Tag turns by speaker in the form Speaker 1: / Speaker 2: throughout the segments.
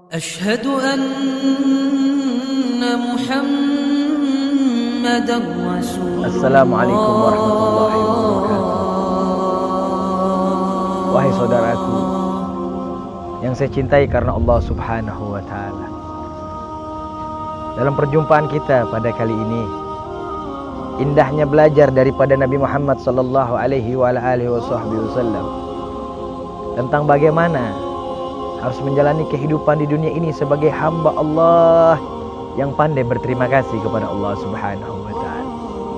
Speaker 1: أشهد أن محمدًا رسول الله.
Speaker 2: Assalamualaikum warahmatullahi wabarakatuh. Wahai saudaraku yang saya cintai karena Allah Subhanahu wa ta'ala, dalam perjumpaan kita pada kali ini, indahnya belajar daripada Nabi Muhammad sallallahu alaihi wasallam tentang bagaimana harus menjalani kehidupan di dunia ini sebagai hamba Allah yang pandai berterima kasih kepada Allah Subhanahu wa ta'ala.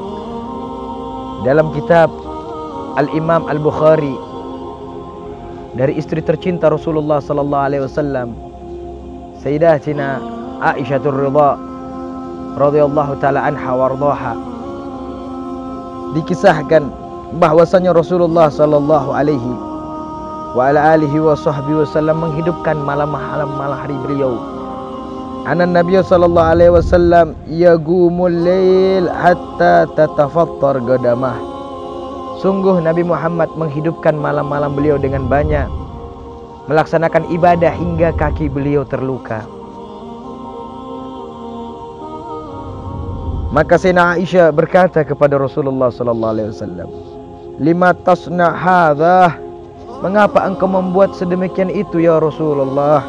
Speaker 2: Dalam kitab Al-Imam Al-Bukhari dari istri tercinta Rasulullah sallallahu alaihi wasallam, Sayyidatina Aisyah Ridha radhiyallahu taala anha warḍaha, dikisahkan bahwasanya Rasulullah sallallahu alaihi wa ala alihi wa sahbihi wasallam menghidupkan malam hari beliau. Anan Nabi sallallahu alaihi wasallam yaqumul lail hatta tatafattar qadamah. Sungguh Nabi Muhammad menghidupkan malam-malam beliau dengan banyak melaksanakan ibadah hingga kaki beliau terluka. Maka Sayyidina Aisyah berkata kepada Rasulullah sallallahu alaihi wasallam, "Lima tasna hadza?" Mengapa engkau membuat sedemikian itu ya Rasulullah?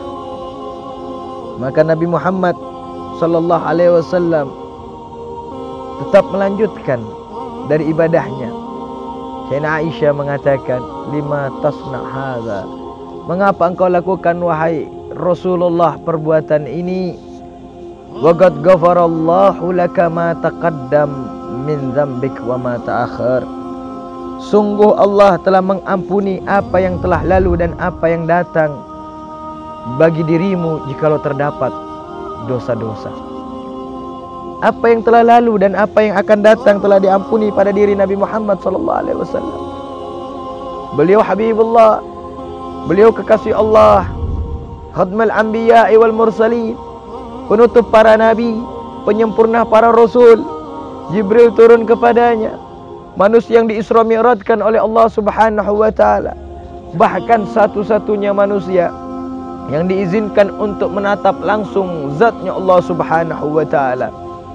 Speaker 2: Maka Nabi Muhammad sallallahu alaihi wasallam tetap melanjutkan dari ibadahnya. Sayyidina Aisyah mengatakan, "Lima tasna hadza?" Mengapa engkau lakukan wahai Rasulullah perbuatan ini? Wa qad ghafarallahu laka ma taqaddam min dzambik wa ma ta'akhkhar. Sungguh Allah telah mengampuni apa yang telah lalu dan apa yang datang bagi dirimu jikalau terdapat dosa-dosa. Apa yang telah lalu dan apa yang akan datang telah diampuni pada diri Nabi Muhammad sallallahu alaihi wasallam. Beliau Habibullah, beliau kekasih Allah, khatmul anbiya wal mursalin, penutup para nabi, penyempurna para rasul. Jibril turun kepadanya, manusia yang diisra mi'rajkan oleh Allah Subhanahu wa ta'ala, bahkan satu-satunya manusia yang diizinkan untuk menatap langsung zatnya Allah Subhanahu wa ta'ala,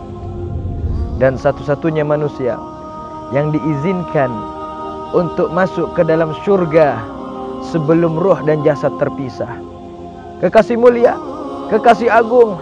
Speaker 2: dan satu-satunya manusia yang diizinkan untuk masuk ke dalam syurga sebelum ruh dan jasad terpisah. Kekasih mulia, kekasih agung.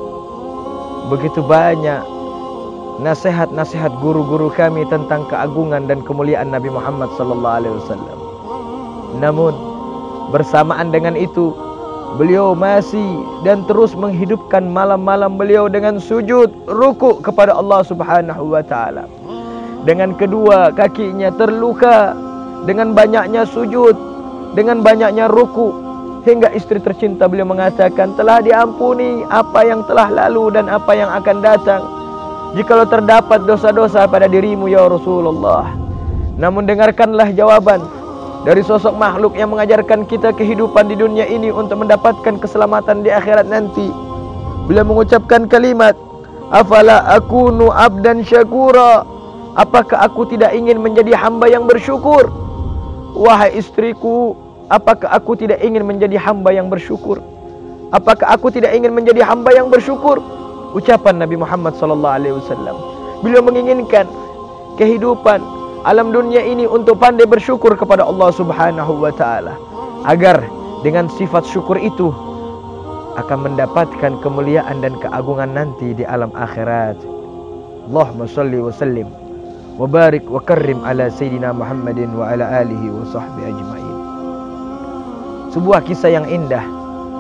Speaker 2: Begitu banyak nasihat-nasihat guru-guru kami tentang keagungan dan kemuliaan Nabi Muhammad sallallahu alaihi wasallam. Namun bersamaan dengan itu, beliau masih dan terus menghidupkan malam-malam beliau dengan sujud ruku kepada Allah Subhanahu wa taala. Dengan kedua kakinya terluka, dengan banyaknya sujud, dengan banyaknya ruku, hingga istri tercinta beliau mengatakan, telah diampuni apa yang telah lalu dan apa yang akan datang jikalau terdapat dosa-dosa pada dirimu ya Rasulullah. Namun dengarkanlah jawaban dari sosok makhluk yang mengajarkan kita kehidupan di dunia ini untuk mendapatkan keselamatan di akhirat nanti. Beliau mengucapkan kalimat, "Afala akunu abdan syakura?" Apakah aku tidak ingin menjadi hamba yang bersyukur? Wahai istriku, apakah aku tidak ingin menjadi hamba yang bersyukur? Apakah aku tidak ingin menjadi hamba yang bersyukur? Ucapan Nabi Muhammad sallallahu alaihi wasallam. Beliau menginginkan kehidupan alam dunia ini untuk pandai bersyukur kepada Allah Subhanahu wa taala, agar dengan sifat syukur itu akan mendapatkan kemuliaan dan keagungan nanti di alam akhirat. Allahumma shalli wa sallim wa barik wa karrim ala sayyidina Muhammadin wa ala alihi wa sahbihi ajmain. Sebuah kisah yang indah,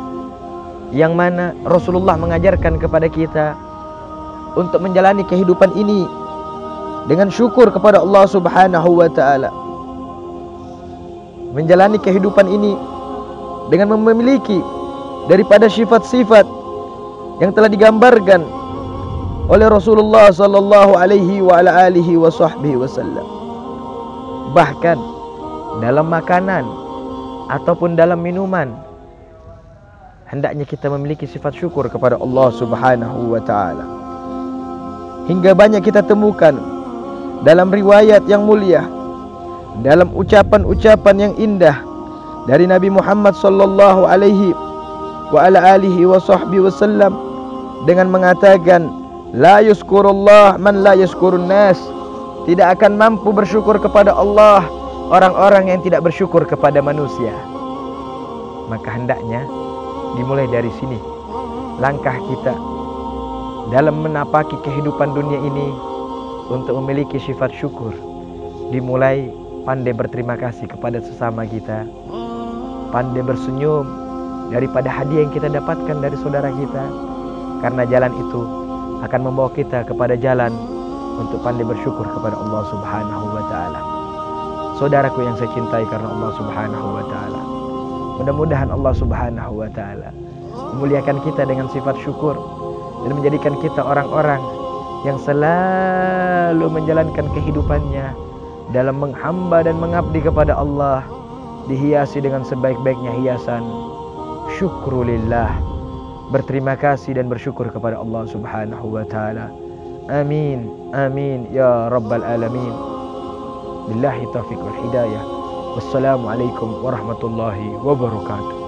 Speaker 2: yang mana Rasulullah mengajarkan kepada kita untuk menjalani kehidupan ini dengan syukur kepada Allah Subhanahu wa ta'ala. Menjalani kehidupan ini dengan memiliki daripada sifat-sifat yang telah digambarkan oleh Rasulullah sallallahu alaihi wa ala alihi wa sahbihi wasallam. Bahkan dalam makanan ataupun dalam minuman, hendaknya kita memiliki sifat syukur kepada Allah Subhanahu wa ta'ala. Hingga banyak kita temukan dalam riwayat yang mulia, dalam ucapan-ucapan yang indah dari Nabi Muhammad sallallahu alaihi wa ala alihi wa sahbihi wasallam dengan mengatakan, la yuskurullah man la yuskurun nas. Tidak akan mampu bersyukur kepada Allah orang-orang yang tidak bersyukur kepada manusia. Maka hendaknya dimulai dari sini langkah kita dalam menapaki kehidupan dunia ini untuk memiliki sifat syukur. Dimulai pandai berterima kasih kepada sesama kita, pandai bersenyum daripada hadiah yang kita dapatkan dari saudara kita, karena jalan itu akan membawa kita kepada jalan untuk pandai bersyukur kepada Allah Subhanahu wa taala. Saudaraku yang saya cintai karena Allah Subhanahu wa taala, mudah-mudahan Allah Subhanahu wa taala memuliakan kita dengan sifat syukur dan menjadikan kita orang-orang yang selalu menjalankan kehidupannya dalam menghamba dan mengabdi kepada Allah, dihiasi dengan sebaik-baiknya hiasan syukrulillah, berterima kasih dan bersyukur kepada Allah Subhanahu wa taala. Amin amin ya rabbal alamin. Billahi taufiq wal hidayah. Wassalamualaikum warahmatullahi wabarakatuh.